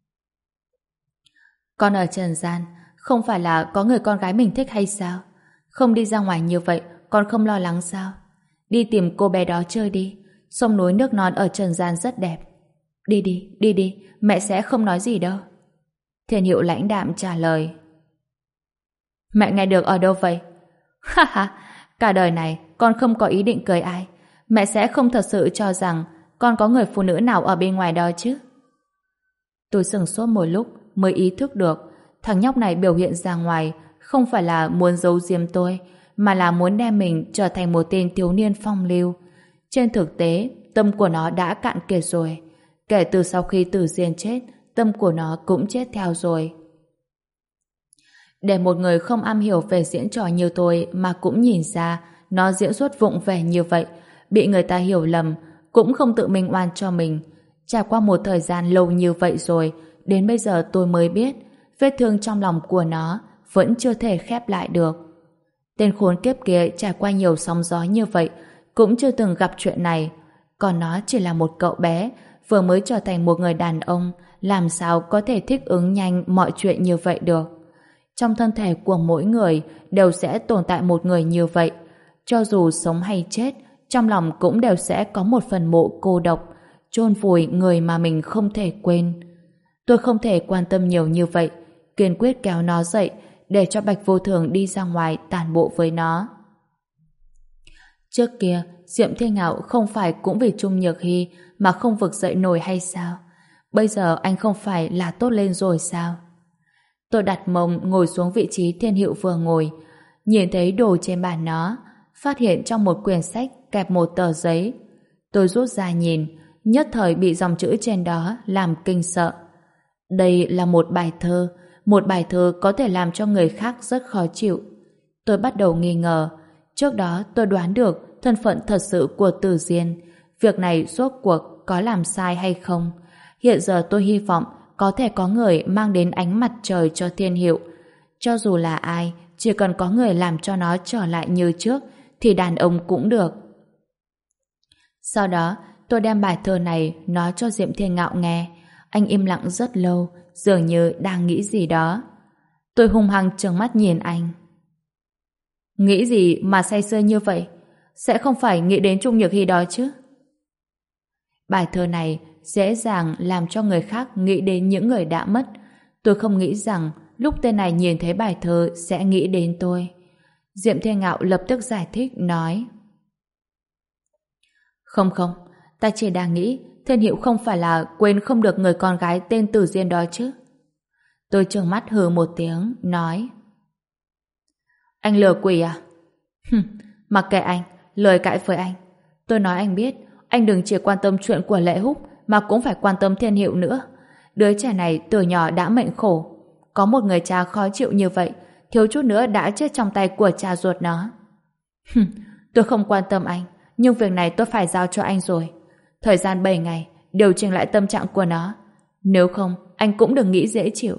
Con ở trần gian, không phải là có người con gái mình thích hay sao? Không đi ra ngoài như vậy, con không lo lắng sao? Đi tìm cô bé đó chơi đi. Sông núi nước non ở trần gian rất đẹp. Đi đi, đi đi, mẹ sẽ không nói gì đâu. Thiên Hữu lãnh đạm trả lời. Mẹ nghe được ở đâu vậy? Ha ha, cả đời này con không có ý định cưới ai. Mẹ sẽ không thật sự cho rằng con có người phụ nữ nào ở bên ngoài đó chứ. Tôi sửng sốt một lúc mới ý thức được thằng nhóc này biểu hiện ra ngoài không phải là muốn giấu giếm tôi, mà là muốn đem mình trở thành một tên thiếu niên phong lưu. Trên thực tế, tâm của nó đã cạn kiệt rồi. Kể từ sau khi Tử Diên chết, tâm của nó cũng chết theo rồi. Để một người không am hiểu về diễn trò như tôi mà cũng nhìn ra nó diễn xuất vụng về như vậy, bị người ta hiểu lầm, cũng không tự mình oan cho mình. Trải qua một thời gian lâu như vậy rồi, đến bây giờ tôi mới biết vết thương trong lòng của nó vẫn chưa thể khép lại được. Tên khốn kiếp kia trải qua nhiều sóng gió như vậy, cũng chưa từng gặp chuyện này. Còn nó chỉ là một cậu bé, vừa mới trở thành một người đàn ông, làm sao có thể thích ứng nhanh mọi chuyện như vậy được. Trong thân thể của mỗi người đều sẽ tồn tại một người như vậy. Cho dù sống hay chết, trong lòng cũng đều sẽ có một phần mộ cô độc, chôn vùi người mà mình không thể quên. Tôi không thể quan tâm nhiều như vậy, kiên quyết kéo nó dậy để cho Bạch Vô Thường đi ra ngoài tàn bộ với nó. Trước kia, Diệm Thiên Ngạo không phải cũng vì Trung Nhược Hy mà không vực dậy nổi hay sao? Bây giờ anh không phải là tốt lên rồi sao? Tôi đặt mông ngồi xuống vị trí Thiên Hữu vừa ngồi, nhìn thấy đồ trên bàn nó, phát hiện trong một quyển sách kẹp một tờ giấy. Tôi rút ra nhìn, nhất thời bị dòng chữ trên đó làm kinh sợ. Đây là một bài thơ, một bài thơ có thể làm cho người khác rất khó chịu. Tôi bắt đầu nghi ngờ. Trước đó tôi đoán được thân phận thật sự của Tử Diên. Việc này rốt cuộc có làm sai hay không? Hiện giờ tôi hy vọng có thể có người mang đến ánh mặt trời cho Thiên Hiệu. Cho dù là ai, chỉ cần có người làm cho nó trở lại như trước, thì đàn ông cũng được. Sau đó, tôi đem bài thơ này nói cho Diệm Thiên Ngạo nghe. Anh im lặng rất lâu, dường như đang nghĩ gì đó. Tôi hung hăng trừng mắt nhìn anh. Nghĩ gì mà say sưa như vậy? Sẽ không phải nghĩ đến Trung Nhược Hy đó chứ? Bài thơ này dễ dàng làm cho người khác nghĩ đến những người đã mất. Tôi không nghĩ rằng lúc tên này nhìn thấy bài thơ sẽ nghĩ đến tôi. Diệm Thiên Ngạo lập tức giải thích, nói: Không không, ta chỉ đang nghĩ Thiên Hiệu không phải là quên không được người con gái tên Tử Diên đó chứ. Tôi trừng mắt hừ một tiếng, nói: Anh lừa quỷ à? Hừm, mặc kệ anh, lời cãi với anh. Tôi nói anh biết, anh đừng chỉ quan tâm chuyện của Lệ Húc mà cũng phải quan tâm Thiên Hiệu nữa. Đứa trẻ này từ nhỏ đã mệnh khổ. Có một người cha khó chịu như vậy, thiếu chút nữa đã chết trong tay của cha ruột nó. Hừm, tôi không quan tâm anh, nhưng việc này tôi phải giao cho anh rồi. Thời gian bảy ngày, điều chỉnh lại tâm trạng của nó. Nếu không, anh cũng đừng nghĩ dễ chịu.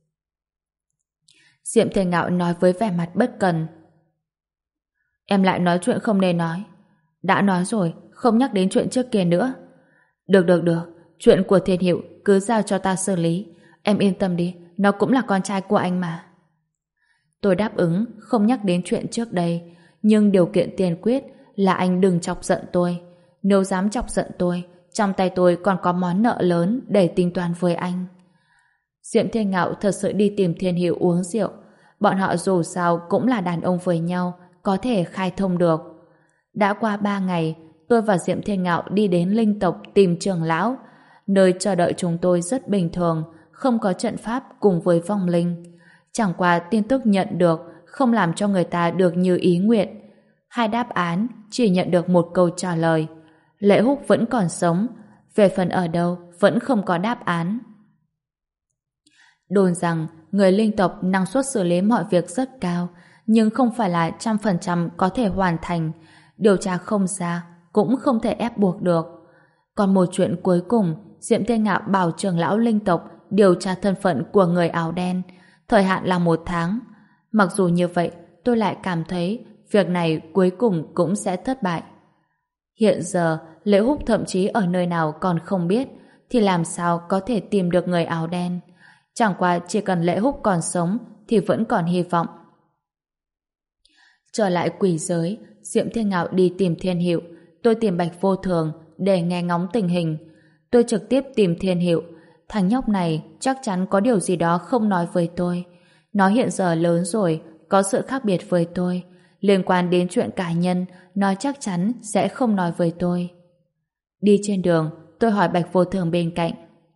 Diệm Thiên Ngạo nói với vẻ mặt bất cần. Em lại nói chuyện không nên nói. Đã nói rồi, không nhắc đến chuyện trước kia nữa. Được được được, chuyện của Thiên Hiệu cứ giao cho ta xử lý. Em yên tâm đi, nó cũng là con trai của anh mà. Tôi đáp ứng không nhắc đến chuyện trước đây, nhưng điều kiện tiên quyết là anh đừng chọc giận tôi. Nếu dám chọc giận tôi, trong tay tôi còn có món nợ lớn để tính toán với anh. Diệm Thiên Ngạo thật sự đi tìm Thiên Hiệu uống rượu. Bọn họ dù sao cũng là đàn ông với nhau, có thể khai thông được. Đã qua ba ngày, tôi và Diệm Thiên Ngạo đi đến linh tộc tìm trưởng lão. Nơi chờ đợi chúng tôi rất bình thường, không có trận pháp cùng với vong linh. Chẳng qua tin tức nhận được không làm cho người ta được như ý nguyện. Hai đáp án chỉ nhận được một câu trả lời. Lệ Húc vẫn còn sống, về phần ở đâu vẫn không có đáp án. Đồn rằng người linh tộc năng suất xử lý mọi việc rất cao, nhưng không phải là trăm phần trăm có thể hoàn thành. Điều tra không ra, cũng không thể ép buộc được. Còn một chuyện cuối cùng, Diệm Thiên Ngạo bảo trưởng lão linh tộc điều tra thân phận của người áo đen. Thời hạn là một tháng. Mặc dù như vậy, tôi lại cảm thấy việc này cuối cùng cũng sẽ thất bại. Hiện giờ, Lễ Húc thậm chí ở nơi nào còn không biết, thì làm sao có thể tìm được người áo đen. Chẳng qua chỉ cần Lễ Húc còn sống thì vẫn còn hy vọng. Trở lại quỷ giới, Diệm Thiên Ngạo đi tìm Thiên Hiệu. Tôi tìm Bạch Vô Thường để nghe ngóng tình hình. Tôi trực tiếp tìm Thiên Hiệu. Thằng nhóc này chắc chắn có điều gì đó không nói với tôi. Nó hiện giờ lớn rồi, có sự khác biệt với tôi. Liên quan đến chuyện cá nhân, nó chắc chắn sẽ không nói với tôi. Đi trên đường, tôi hỏi Bạch Vô Thường bên cạnh.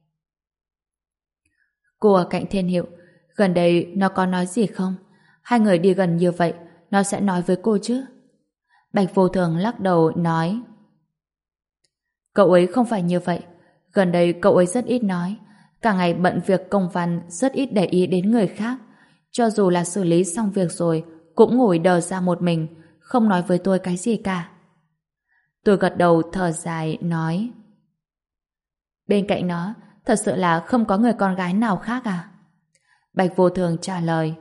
Cô ở cạnh Thiên Hiệu, gần đây nó có nói gì không? Hai người đi gần như vậy, nó sẽ nói với cô chứ? Bạch Vô Thường lắc đầu nói. Cậu ấy không phải như vậy. Gần đây cậu ấy rất ít nói. Cả ngày bận việc công văn, rất ít để ý đến người khác. Cho dù là xử lý xong việc rồi, cũng ngồi đờ ra một mình, không nói với tôi cái gì cả. Tôi gật đầu thở dài, nói. Bên cạnh nó, thật sự là không có người con gái nào khác à? Bạch Vô Thường trả lời.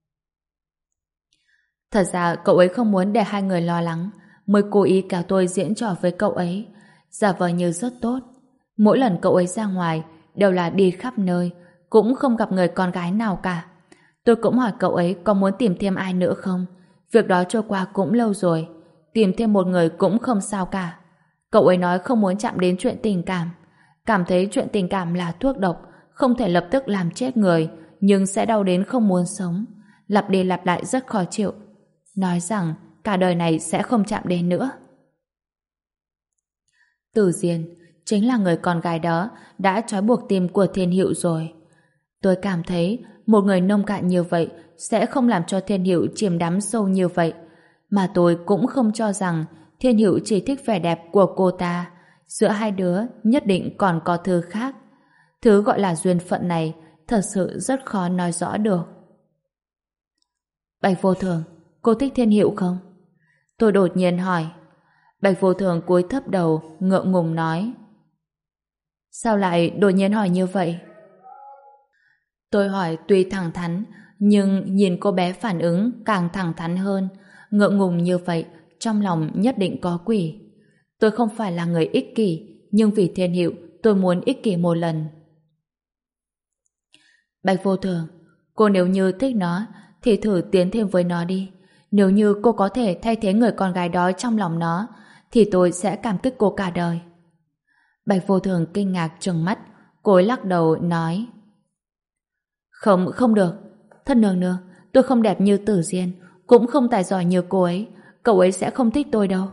Thật ra cậu ấy không muốn để hai người lo lắng, mới cố ý kéo tôi diễn trò với cậu ấy, giả vờ như rất tốt. Mỗi lần cậu ấy ra ngoài, đều là đi khắp nơi, cũng không gặp người con gái nào cả. Tôi cũng hỏi cậu ấy có muốn tìm thêm ai nữa không? Việc đó trôi qua cũng lâu rồi, tìm thêm một người cũng không sao cả. Cậu ấy nói không muốn chạm đến chuyện tình cảm, cảm thấy chuyện tình cảm là thuốc độc, không thể lập tức làm chết người, nhưng sẽ đau đến không muốn sống, lặp đi lặp lại rất khó chịu. Nói rằng cả đời này sẽ không chạm đến nữa. Tử Diên chính là người con gái đó đã trói buộc tim của Thiên Hiệu rồi. Tôi cảm thấy một người nông cạn như vậy sẽ không làm cho Thiên Hiệu chìm đắm sâu như vậy. Mà tôi cũng không cho rằng Thiên Hiệu chỉ thích vẻ đẹp của cô ta. Giữa hai đứa nhất định còn có thứ khác. Thứ gọi là duyên phận này thật sự rất khó nói rõ được. Bạch Vô Thường, cô thích Thiên Hiệu không? Tôi đột nhiên hỏi. Bạch Vô Thường cúi thấp đầu, ngượng ngùng nói. Sao lại đột nhiên hỏi như vậy? Tôi hỏi tuy thẳng thắn, nhưng nhìn cô bé phản ứng càng thẳng thắn hơn. Ngượng ngùng như vậy, trong lòng nhất định có quỷ. Tôi không phải là người ích kỷ, nhưng vì Thiên Hiệu, tôi muốn ích kỷ một lần. Bạch Vô Thường, cô nếu như thích nó, thì thử tiến thêm với nó đi. Nếu như cô có thể thay thế người con gái đó trong lòng nó, thì tôi sẽ cảm kích cô cả đời. Bạch Vô Thường kinh ngạc trừng mắt, cô ấy lắc đầu nói. Không, không được. Thân nương nương, tôi không đẹp như Tử Diên, cũng không tài giỏi như cô ấy. Cậu ấy sẽ không thích tôi đâu.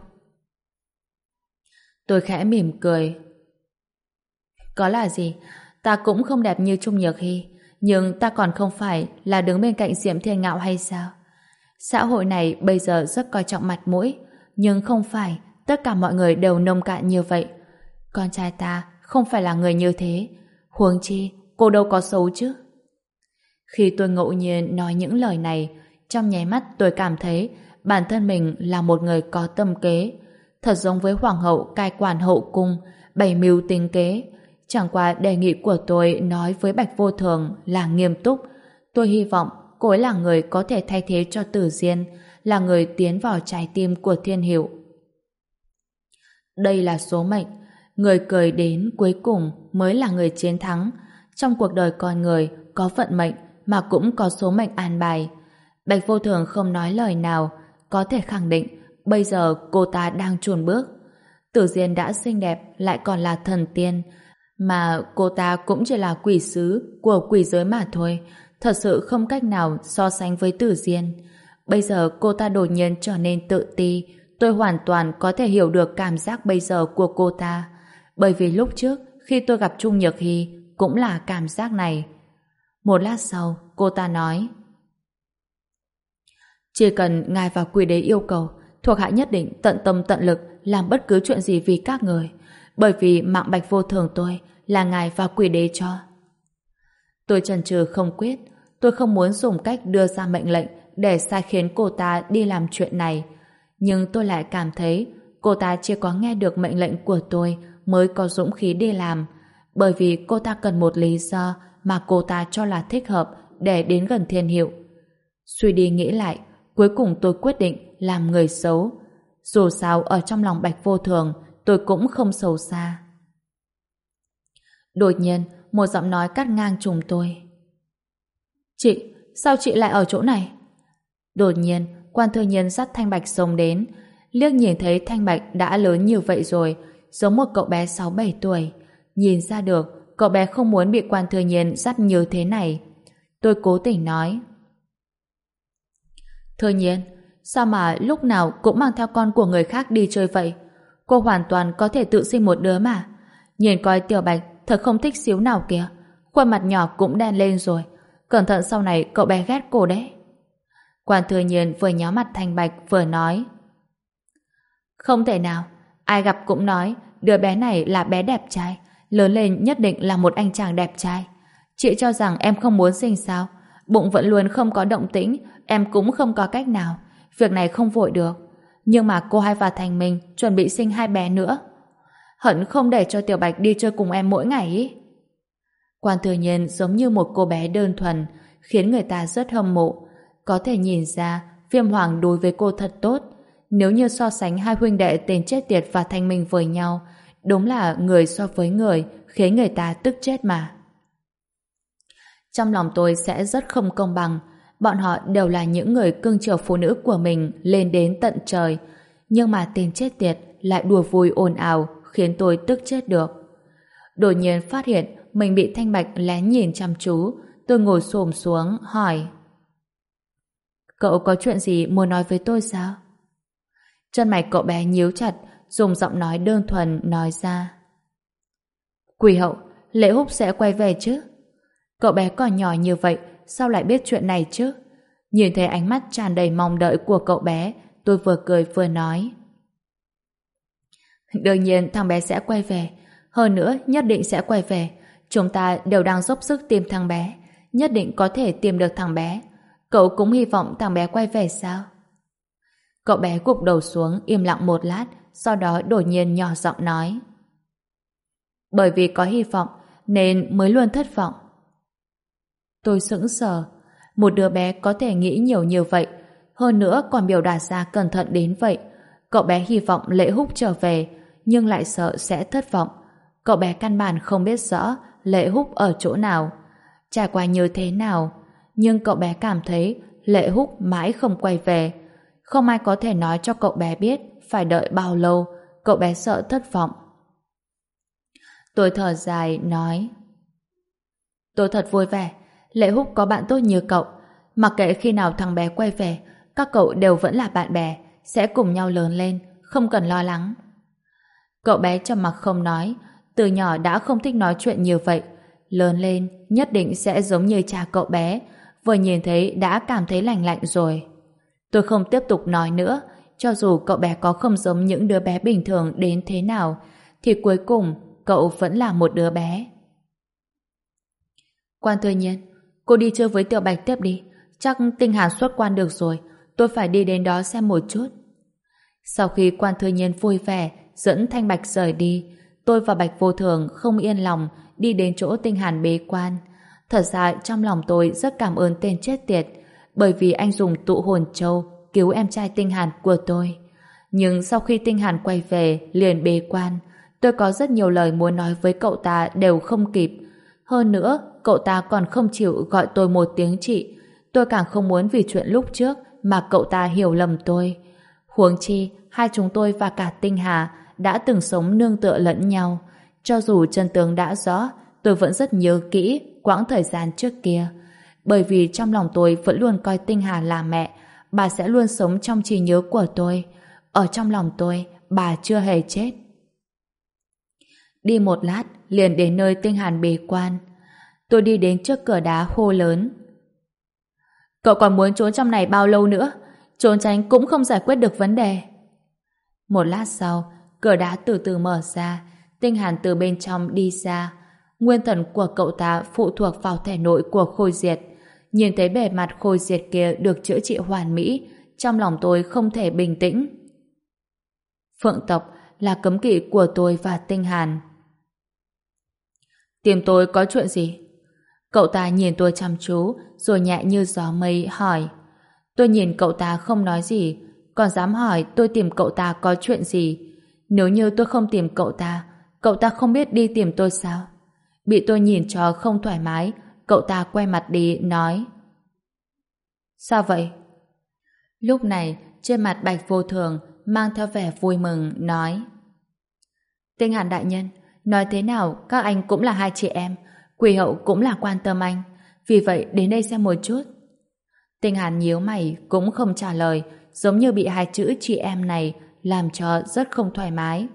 Tôi khẽ mỉm cười. Có là gì, ta cũng không đẹp như Trung Nhược Hy, nhưng ta còn không phải là đứng bên cạnh Diệm Thiên Ngạo hay sao? Xã hội này bây giờ rất coi trọng mặt mũi, nhưng không phải tất cả mọi người đều nông cạn như vậy. Con trai ta không phải là người như thế. Huống chi, cô đâu có xấu chứ. Khi tôi ngẫu nhiên nói những lời này, trong nháy mắt tôi cảm thấy bản thân mình là một người có tâm kế, thật giống với hoàng hậu cai quản hậu cung, bày mưu tính kế. Chẳng qua đề nghị của tôi nói với Bạch Vô Thường là nghiêm túc. Tôi hy vọng cô ấy là người có thể thay thế cho Tử Diên, là người tiến vào trái tim của Thiên Hiệu. Đây là số mệnh, người cười đến cuối cùng mới là người chiến thắng. Trong cuộc đời con người có vận mệnh mà cũng có số mệnh an bài. Bạch Vô Thường không nói lời nào, có thể khẳng định bây giờ cô ta đang chùn bước. Tử Diên đã xinh đẹp lại còn là thần tiên, mà cô ta cũng chỉ là quỷ sứ của quỷ giới mà thôi, thật sự không cách nào so sánh với Tử Diên. Bây giờ cô ta đột nhiên trở nên tự ti, tôi hoàn toàn có thể hiểu được cảm giác bây giờ của cô ta, bởi vì lúc trước khi tôi gặp Trung Nhược Hy cũng là cảm giác này. Một lát sau, cô ta nói: chỉ cần ngài và quỷ đế yêu cầu, thuộc hạ nhất định tận tâm tận lực làm bất cứ chuyện gì vì các người, bởi vì mạng Bạch Vô Thường tôi là ngài và quỷ đế cho. Tôi chần chừ không quyết, tôi không muốn dùng cách đưa ra mệnh lệnh để sai khiến cô ta đi làm chuyện này, nhưng tôi lại cảm thấy cô ta chỉ có nghe được mệnh lệnh của tôi mới có dũng khí đi làm, bởi vì cô ta cần một lý do mà cô ta cho là thích hợp để đến gần Thiên Hiệu. Suy đi nghĩ lại, cuối cùng tôi quyết định làm người xấu. Dù sao ở trong lòng Bạch Vô Thường tôi cũng không xấu xa. Đột nhiên một giọng nói cắt ngang trùng tôi. Chị, sao chị lại ở chỗ này? Đột nhiên Quan Thư Nhiên dắt Thanh Bạch xông đến. Liếc nhìn thấy Thanh Bạch đã lớn như vậy rồi, giống một cậu bé sáu bảy tuổi. Nhìn ra được cậu bé không muốn bị Quan Thư Nhiên dắt như thế này. Tôi cố tình nói: Thôi Nhiên, sao mà lúc nào cũng mang theo con của người khác đi chơi vậy? Cô hoàn toàn có thể tự sinh một đứa mà. Nhìn coi Tiểu Bạch thật không thích xíu nào kìa. Khuôn mặt nhỏ cũng đen lên rồi. Cẩn thận sau này cậu bé ghét cô đấy. Quan Thừa Nhiên vừa nhó mặt Thanh Bạch vừa nói. Không thể nào. Ai gặp cũng nói đứa bé này là bé đẹp trai. Lớn lên nhất định là một anh chàng đẹp trai. Chị cho rằng em không muốn sinh sao? Bụng vẫn luôn không có động tĩnh, em cũng không có cách nào. Việc này không vội được. Nhưng mà cô hai và Thành Minh chuẩn bị sinh hai bé nữa. Hận không để cho Tiểu Bạch đi chơi cùng em mỗi ngày ý. Quan Thừa Nhiên giống như một cô bé đơn thuần, khiến người ta rất hâm mộ. Có thể nhìn ra Viêm Hoàng đối với cô thật tốt. Nếu như so sánh hai huynh đệ tên chết tiệt và Thanh Minh với nhau, đúng là người so với người, khiến người ta tức chết mà. Trong lòng tôi sẽ rất không công bằng. Bọn họ đều là những người cưng chiều phụ nữ của mình lên đến tận trời. Nhưng mà tên chết tiệt lại đùa vui ồn ào, khiến tôi tức chết được. Đột nhiên phát hiện mình bị Thanh Bạch lén nhìn chăm chú. Tôi ngồi xổm xuống hỏi: Cậu có chuyện gì muốn nói với tôi sao? Chân mày cậu bé nhíu chặt, dùng giọng nói đơn thuần nói ra: Quỳ Hậu, Lệ Húc sẽ quay về chứ? Cậu bé còn nhỏ như vậy, sao lại biết chuyện này chứ? Nhìn thấy ánh mắt tràn đầy mong đợi của cậu bé, tôi vừa cười vừa nói: Đương nhiên thằng bé sẽ quay về. Hơn nữa nhất định sẽ quay về. Chúng ta đều đang dốc sức tìm thằng bé. Nhất định có thể tìm được thằng bé. Cậu cũng hy vọng thằng bé quay về sao? Cậu bé gục đầu xuống im lặng một lát, sau đó đột nhiên nhỏ giọng nói: Bởi vì có hy vọng nên mới luôn thất vọng. Tôi sững sờ. Một đứa bé có thể nghĩ nhiều như vậy, hơn nữa còn biểu đạt ra cẩn thận đến vậy. Cậu bé hy vọng Lệ Húc trở về, nhưng lại sợ sẽ thất vọng. Cậu bé căn bản không biết rõ Lệ Húc ở chỗ nào, trải qua như thế nào, nhưng cậu bé cảm thấy Lệ Húc mãi không quay về. Không ai có thể nói cho cậu bé biết phải đợi bao lâu. Cậu bé sợ thất vọng. Tôi thở dài nói: Tôi thật vui vẻ. Lệ Húc có bạn tốt như cậu. Mặc kệ khi nào thằng bé quay về, các cậu đều vẫn là bạn bè, sẽ cùng nhau lớn lên, không cần lo lắng. Cậu bé trầm mặc không nói. Từ nhỏ đã không thích nói chuyện như vậy. Lớn lên nhất định sẽ giống như cha cậu bé, vừa nhìn thấy đã cảm thấy lành lạnh rồi. Tôi không tiếp tục nói nữa. Cho dù cậu bé có không giống những đứa bé bình thường đến thế nào, thì cuối cùng cậu vẫn là một đứa bé. Quan Thừa Nhiên, cô đi chơi với Tiểu Bạch tiếp đi. Chắc Tinh Hàn xuất quan được rồi. Tôi phải đi đến đó xem một chút. Sau khi Quan Thừa Nhiên vui vẻ dẫn Thanh Bạch rời đi, tôi và Bạch Vô Thường không yên lòng đi đến chỗ Tinh Hàn bế quan. Thật ra trong lòng tôi rất cảm ơn tên chết tiệt, bởi vì anh dùng tụ hồn châu cứu em trai Tinh Hàn của tôi. Nhưng sau khi Tinh Hàn quay về liền bế quan, tôi có rất nhiều lời muốn nói với cậu ta đều không kịp. Hơn nữa, cậu ta còn không chịu gọi tôi một tiếng chị. Tôi càng không muốn vì chuyện lúc trước mà cậu ta hiểu lầm tôi. Huống chi, hai chúng tôi và cả Tinh Hà đã từng sống nương tựa lẫn nhau. Cho dù chân tướng đã rõ, tôi vẫn rất nhớ kỹ quãng thời gian trước kia. Bởi vì trong lòng tôi vẫn luôn coi Tinh Hà là mẹ, bà sẽ luôn sống trong trí nhớ của tôi. Ở trong lòng tôi, bà chưa hề chết. Đi một lát, liền đến nơi Tinh Hàn bế quan. Tôi đi đến trước cửa đá hô lớn: Cậu còn muốn trốn trong này bao lâu nữa? Trốn tránh cũng không giải quyết được vấn đề. Một lát sau, cửa đá từ từ mở ra. Tinh Hàn từ bên trong đi ra. Nguyên thần của cậu ta phụ thuộc vào thể nội của Khôi Diệt. Nhìn thấy bề mặt Khôi Diệt kia được chữa trị hoàn mỹ, trong lòng tôi không thể bình tĩnh. Phượng tộc là cấm kỵ của tôi và Tinh Hàn. Tìm tôi có chuyện gì? Cậu ta nhìn tôi chăm chú, rồi nhẹ như gió mây hỏi. Tôi nhìn cậu ta không nói gì, còn dám hỏi tôi tìm cậu ta có chuyện gì. Nếu như tôi không tìm cậu ta, cậu ta không biết đi tìm tôi sao? Bị tôi nhìn cho không thoải mái, cậu ta quay mặt đi, nói: Sao vậy? Lúc này, trên mặt Bạch Vô Thường mang theo vẻ vui mừng, nói: Tinh Hàn đại nhân, nói thế nào các anh cũng là hai chị em, Quỳ Hậu cũng là quan tâm anh, vì vậy đến đây xem một chút. Tinh Hàn nhíu mày cũng không trả lời, giống như bị hai chữ chị em này làm cho rất không thoải mái.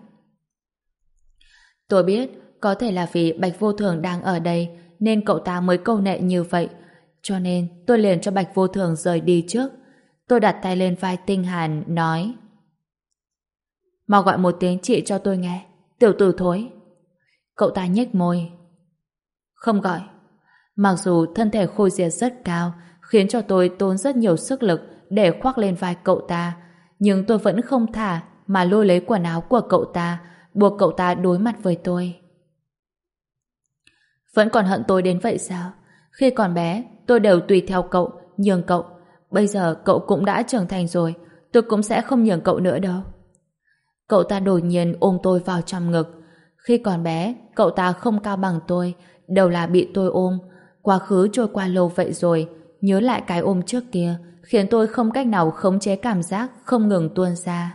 Tôi biết, có thể là vì Bạch Vô Thường đang ở đây nên cậu ta mới câu nệ như vậy. Cho nên tôi liền cho Bạch Vô Thường rời đi trước. Tôi đặt tay lên vai Tinh Hàn, nói: mau gọi một tiếng chị cho tôi nghe, tiểu tử thối. Cậu ta nhếch môi: không gọi. Mặc dù thân thể Khôi Diệt rất cao, khiến cho tôi tốn rất nhiều sức lực để khoác lên vai cậu ta, nhưng tôi vẫn không thả mà lôi lấy quần áo của cậu ta, buộc cậu ta đối mặt với tôi. Vẫn còn hận tôi đến vậy sao? Khi còn bé, tôi đều tùy theo cậu, nhường cậu. Bây giờ cậu cũng đã trưởng thành rồi, tôi cũng sẽ không nhường cậu nữa đâu. Cậu ta đột nhiên ôm tôi vào trong ngực. Khi còn bé, cậu ta không cao bằng tôi, đều là bị tôi ôm. Quá khứ trôi qua lâu vậy rồi, nhớ lại cái ôm trước kia, khiến tôi không cách nào khống chế cảm giác không ngừng tuôn ra.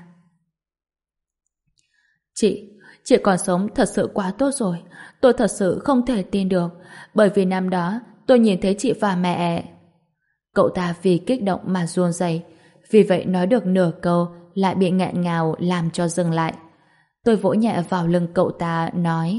Chị, chị còn sống thật sự quá tốt rồi. Tôi thật sự không thể tin được, bởi vì năm đó tôi nhìn thấy chị và mẹ. Cậu ta vì kích động mà run rẩy, vì vậy nói được nửa câu lại bị nghẹn ngào làm cho dừng lại. Tôi vỗ nhẹ vào lưng cậu ta, nói: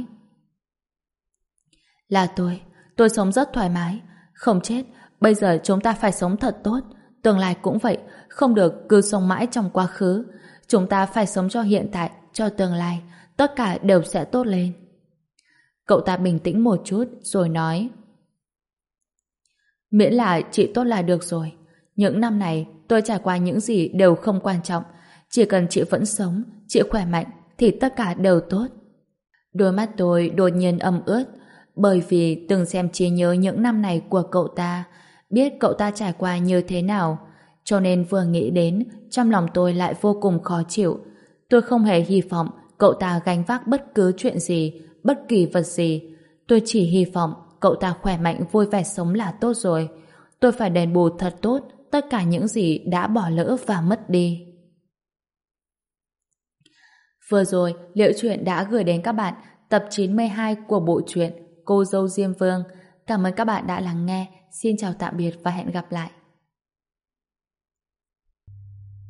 là tôi, tôi sống rất thoải mái, không chết, bây giờ chúng ta phải sống thật tốt, tương lai cũng vậy, không được cứ sống mãi trong quá khứ, chúng ta phải sống cho hiện tại, cho tương lai, tất cả đều sẽ tốt lên. Cậu ta bình tĩnh một chút rồi nói: miễn là chị tốt là được rồi. Những năm này tôi trải qua những gì đều không quan trọng, chỉ cần chị vẫn sống, chị khỏe mạnh thì tất cả đều tốt. Đôi mắt tôi đột nhiên ẩm ướt, bởi vì từng xem trí nhớ những năm này của cậu ta, biết cậu ta trải qua như thế nào, cho nên vừa nghĩ đến, trong lòng tôi lại vô cùng khó chịu. Tôi không hề hy vọng cậu ta gánh vác bất cứ chuyện gì, bất kỳ vật gì. Tôi chỉ hy vọng cậu ta khỏe mạnh vui vẻ sống là tốt rồi. Tôi phải đền bù thật tốt tất cả những gì đã bỏ lỡ và mất đi. Vừa rồi, Liễu Chuyện đã gửi đến các bạn tập chín mươi hai của bộ truyện Cô dâu Diêm Vương. Cảm ơn các bạn đã lắng nghe. Xin chào tạm biệt và hẹn gặp lại.